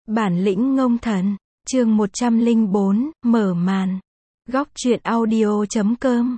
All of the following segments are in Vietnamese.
Bản lĩnh ngông thần, chương 104, mở màn. Góc truyện audio.com.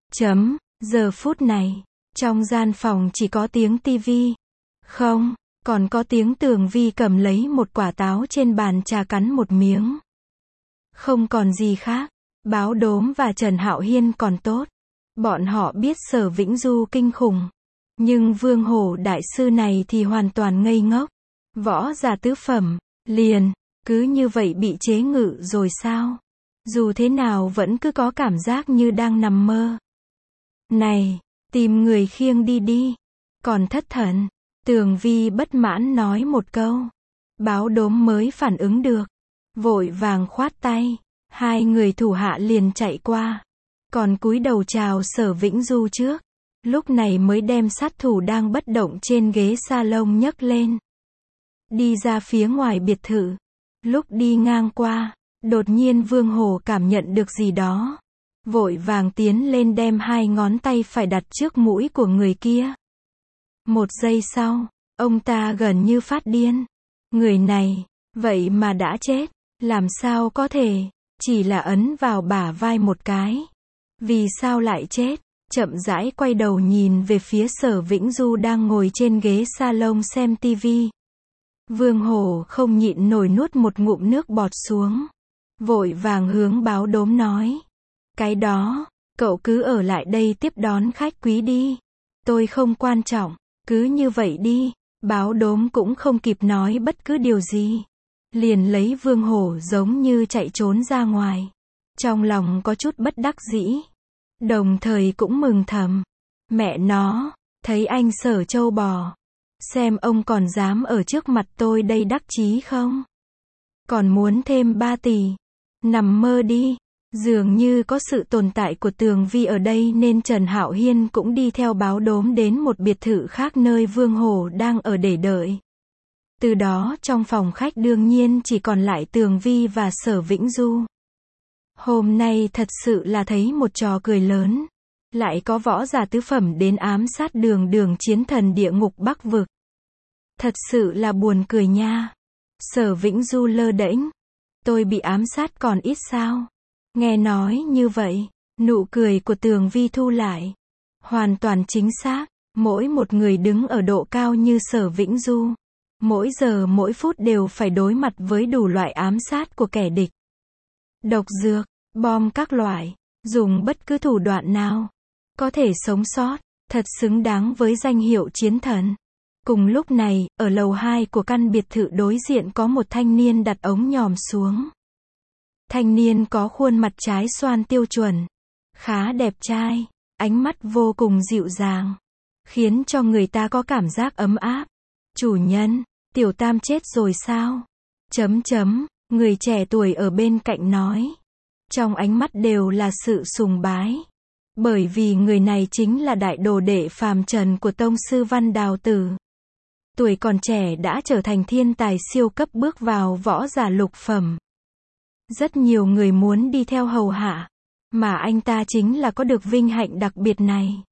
Giờ phút này, trong gian phòng chỉ có tiếng tivi. Không, còn có tiếng Tường Vi cầm lấy một quả táo trên bàn trà cắn một miếng. Không còn gì khác. Báo Đốm và Trần Hạo Hiên còn tốt. Bọn họ biết Sở Vĩnh Du kinh khủng. Nhưng Vương Hổ đại sư này thì hoàn toàn ngây ngốc. Võ giả tứ phẩm, liền, cứ như vậy bị chế ngự rồi sao? Dù thế nào vẫn cứ có cảm giác như đang nằm mơ. Này, tìm người khiêng đi đi. Còn thất thần, Tường Vi bất mãn nói một câu. Báo Đốm mới phản ứng được. Vội vàng khoát tay. Hai người thủ hạ liền chạy qua. Còn cúi đầu chào Sở Vĩnh Du trước. Lúc này mới đem sát thủ đang bất động trên ghế salon nhấc lên. Đi ra phía ngoài biệt thự. Lúc đi ngang qua, đột nhiên Vương Hổ cảm nhận được gì đó. Vội vàng tiến lên đem hai ngón tay phải đặt trước mũi của người kia. Một giây sau, ông ta gần như phát điên. Người này, vậy mà đã chết. Làm sao có thể, chỉ là ấn vào bả vai một cái. Vì sao lại chết? Chậm rãi quay đầu nhìn về phía Sở Vĩnh Du đang ngồi trên ghế salon xem tivi. Vương Hổ không nhịn nổi nuốt một ngụm nước bọt xuống. Vội vàng hướng Báo Đốm nói. Cái đó, cậu cứ ở lại đây tiếp đón khách quý đi. Tôi không quan trọng, cứ như vậy đi. Báo Đốm cũng không kịp nói bất cứ điều gì. Liền lấy Vương Hổ giống như chạy trốn ra ngoài. Trong lòng có chút bất đắc dĩ. Đồng thời cũng mừng thầm. Mẹ nó, thấy anh Sở trâu bò. Xem ông còn dám ở trước mặt tôi đây đắc chí không? Còn muốn thêm 3 tỷ. Nằm mơ đi. Dường như có sự tồn tại của Tường Vi ở đây nên Trần Hạo Hiên cũng đi theo Báo Đốm đến một biệt thự khác nơi Vương Hổ đang ở để đợi. Từ đó trong phòng khách đương nhiên chỉ còn lại Tường Vi và Sở Vĩnh Du. Hôm nay thật sự là thấy một trò cười lớn. Lại có võ giả tứ phẩm đến ám sát Đường chiến thần địa ngục Bắc vực. Thật sự là buồn cười nha. Sở Vĩnh Du lơ đễnh. Tôi bị ám sát còn ít sao? Nghe nói như vậy, nụ cười của Tường Vi thu lại. Hoàn toàn chính xác, mỗi một người đứng ở độ cao như Sở Vĩnh Du. Mỗi giờ mỗi phút đều phải đối mặt với đủ loại ám sát của kẻ địch. Độc dược, bom các loại, dùng bất cứ thủ đoạn nào. Có thể sống sót, thật xứng đáng với danh hiệu chiến thần. Cùng lúc này, ở lầu 2 của căn biệt thự đối diện có một thanh niên đặt ống nhòm xuống. Thanh niên có khuôn mặt trái xoan tiêu chuẩn. Khá đẹp trai, ánh mắt vô cùng dịu dàng. Khiến cho người ta có cảm giác ấm áp. Chủ nhân, Tiểu Tam chết rồi sao? Người trẻ tuổi ở bên cạnh nói. Trong ánh mắt đều là sự sùng bái. Bởi vì người này chính là đại đồ đệ phàm trần của tông sư Văn Đào Tử. Tuổi còn trẻ đã trở thành thiên tài siêu cấp bước vào võ giả lục phẩm. Rất nhiều người muốn đi theo hầu hạ. Mà anh ta chính là có được vinh hạnh đặc biệt này.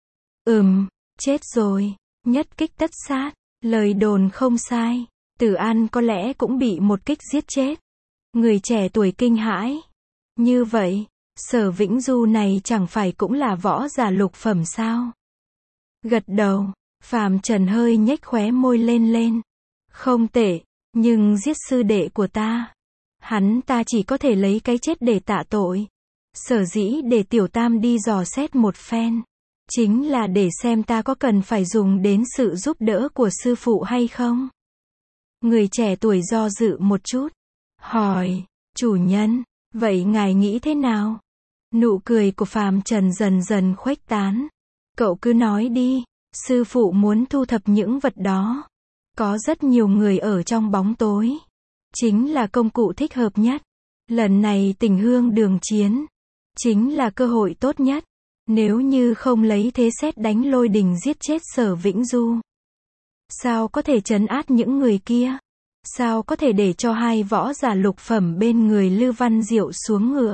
Chết rồi. Nhất kích tất sát. Lời đồn không sai. Tử An có lẽ cũng bị một kích giết chết. Người trẻ tuổi kinh hãi. Như vậy, Sở Vĩnh Du này chẳng phải cũng là võ giả lục phẩm sao? Gật đầu, phàm trần hơi nhếch khóe môi lên. Không tệ, nhưng giết sư đệ của ta. Hắn ta chỉ có thể lấy cái chết để tạ tội. Sở dĩ để Tiểu Tam đi dò xét một phen. Chính là để xem ta có cần phải dùng đến sự giúp đỡ của sư phụ hay không. Người trẻ tuổi do dự một chút. Hỏi, chủ nhân, vậy ngài nghĩ thế nào? Nụ cười của phàm trần dần dần khuếch tán. Cậu cứ nói đi, sư phụ muốn thu thập những vật đó. Có rất nhiều người ở trong bóng tối. Chính là công cụ thích hợp nhất. Lần này tình hương đường chiến. Chính là cơ hội tốt nhất. Nếu như không lấy thế sét đánh lôi đình giết chết Sở Vĩnh Du. Sao có thể trấn áp những người kia? Sao có thể để cho hai võ giả lục phẩm bên người Lư Văn Diệu xuống ngựa?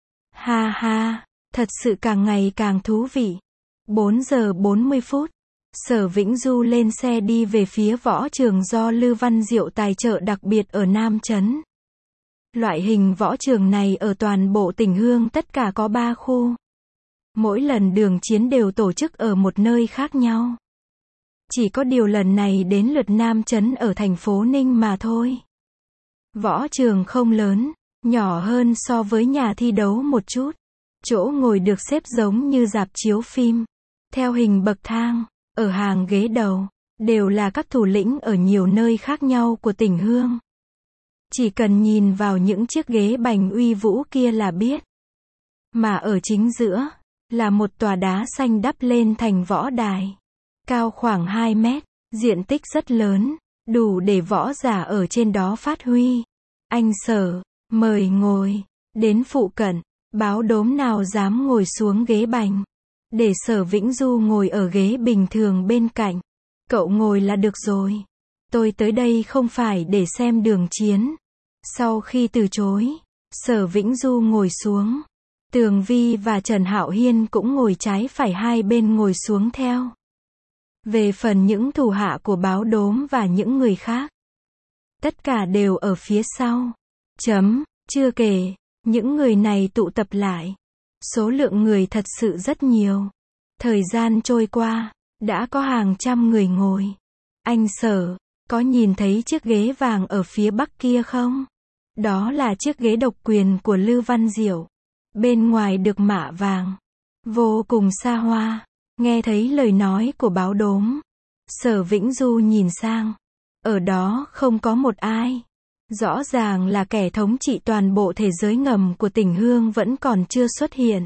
Ha ha, thật sự càng ngày càng thú vị. 4 giờ 40 phút. Sở Vĩnh Du lên xe đi về phía võ trường do Lư Văn Diệu tài trợ đặc biệt ở Nam Trấn. Loại hình võ trường này ở toàn bộ tỉnh Hương tất cả có 3 khu. Mỗi lần đường chiến đều tổ chức ở một nơi khác nhau. Chỉ có điều lần này đến lượt Nam Trấn ở thành phố Ninh mà thôi. Võ trường không lớn, nhỏ hơn so với nhà thi đấu một chút. Chỗ ngồi được xếp giống như rạp chiếu phim. Theo hình bậc thang, ở hàng ghế đầu, đều là các thủ lĩnh ở nhiều nơi khác nhau của tỉnh Hương. Chỉ cần nhìn vào những chiếc ghế bành uy vũ kia là biết. Mà ở chính giữa, là một tòa đá xanh đắp lên thành võ đài. Cao khoảng 2 mét, diện tích rất lớn, đủ để võ giả ở trên đó phát huy. Anh Sở, mời ngồi. Đến phụ cận, báo đốm nào dám ngồi xuống ghế bành. Để Sở Vĩnh Du ngồi ở ghế bình thường bên cạnh. Cậu ngồi là được rồi. Tôi tới đây không phải để xem đường chiến. Sau khi từ chối, Sở Vĩnh Du ngồi xuống. Tường Vi và Trần Hạo Hiên cũng ngồi trái phải hai bên ngồi xuống theo. Về phần những thủ hạ của báo đốm và những người khác, tất cả đều ở phía sau. Chưa kể, những người này tụ tập lại. Số lượng người thật sự rất nhiều. Thời gian trôi qua, đã có hàng trăm người ngồi. Anh Sở, có nhìn thấy chiếc ghế vàng ở phía bắc kia không? Đó là chiếc ghế độc quyền của Lư Văn Diệu. Bên ngoài được mạ vàng. Vô cùng xa hoa. Nghe thấy lời nói của báo đốm. Sở Vĩnh Du nhìn sang. Ở đó không có một ai. Rõ ràng là kẻ thống trị toàn bộ thế giới ngầm của tỉnh Hương vẫn còn chưa xuất hiện.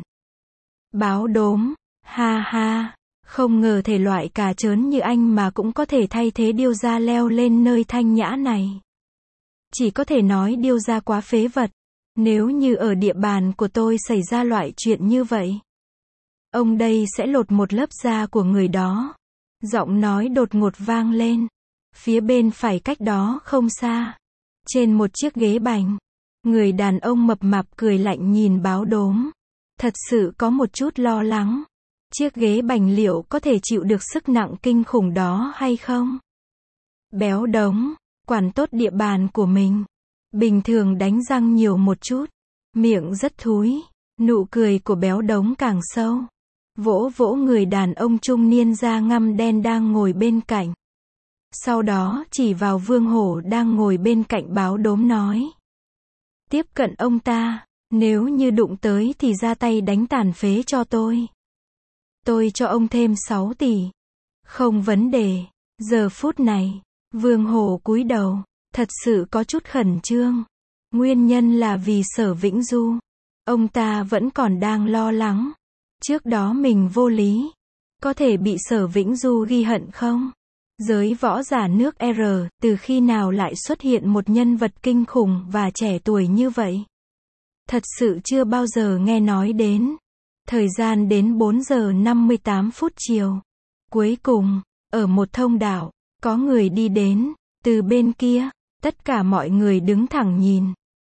Báo đốm. Ha ha. Không ngờ thể loại cà chớn như anh mà cũng có thể thay thế Điêu Gia leo lên nơi thanh nhã này. Chỉ có thể nói Điêu Gia quá phế vật. Nếu như ở địa bàn của tôi xảy ra loại chuyện như vậy, ông đây sẽ lột một lớp da của người đó. Giọng nói đột ngột vang lên. Phía bên phải cách đó không xa, trên một chiếc ghế bành, người đàn ông mập mạp cười lạnh nhìn báo đốm. Thật sự có một chút lo lắng. Chiếc ghế bành liệu có thể chịu được sức nặng kinh khủng đó hay không? Béo đống, quản tốt địa bàn của mình. Bình thường đánh răng nhiều một chút. Miệng rất thúi. Nụ cười của béo đống càng sâu. Vỗ vỗ người đàn ông trung niên da ngăm đen đang ngồi bên cạnh. Sau đó chỉ vào Vương Hổ đang ngồi bên cạnh báo đốm nói. Tiếp cận ông ta, nếu như đụng tới thì ra tay đánh tàn phế cho tôi. Tôi cho ông thêm 6 tỷ. Không vấn đề. Giờ phút này, Vương Hổ cúi đầu, thật sự có chút khẩn trương. Nguyên nhân là vì Sở Vĩnh Du. Ông ta vẫn còn đang lo lắng. Trước đó mình vô lý. Có thể bị Sở Vĩnh Du ghi hận không? Giới võ giả nước R, từ khi nào lại xuất hiện một nhân vật kinh khủng và trẻ tuổi như vậy? Thật sự chưa bao giờ nghe nói đến. Thời gian đến 4 giờ 58 phút chiều. Cuối cùng, ở một thông đạo, có người đi đến. Từ bên kia, tất cả mọi người đứng thẳng nhìn.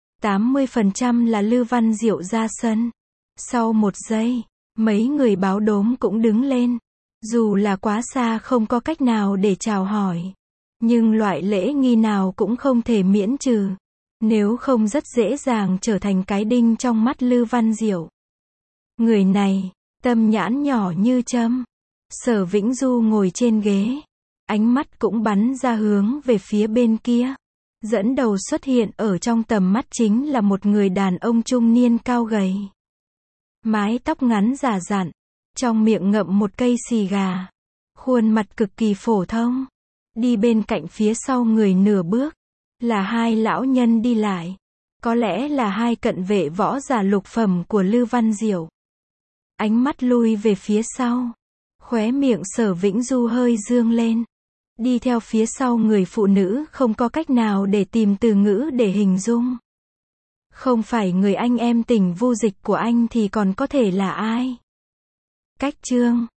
80% là Lư Văn Diệu ra sân. Sau một giây, mấy người báo đốm cũng đứng lên. Dù là quá xa không có cách nào để chào hỏi. Nhưng loại lễ nghi nào cũng không thể miễn trừ. Nếu không rất dễ dàng trở thành cái đinh trong mắt Lư Văn Diệu. Người này, tâm nhãn nhỏ như châm. Sở Vĩnh Du ngồi trên ghế. Ánh mắt cũng bắn ra hướng về phía bên kia. Dẫn đầu xuất hiện ở trong tầm mắt chính là một người đàn ông trung niên cao gầy. Mái tóc ngắn rả rặn. Trong miệng ngậm một cây xì gà. Khuôn mặt cực kỳ phổ thông. Đi bên cạnh phía sau người nửa bước. Là hai lão nhân đi lại. Có lẽ là hai cận vệ võ giả lục phẩm của Lư Văn Diệu. Ánh mắt lui về phía sau. Khóe miệng Sở Vĩnh Du hơi dương lên. Đi theo phía sau người phụ nữ không có cách nào để tìm từ ngữ để hình dung. Không phải người anh em tình vô dịch của anh thì còn có thể là ai? Cách chương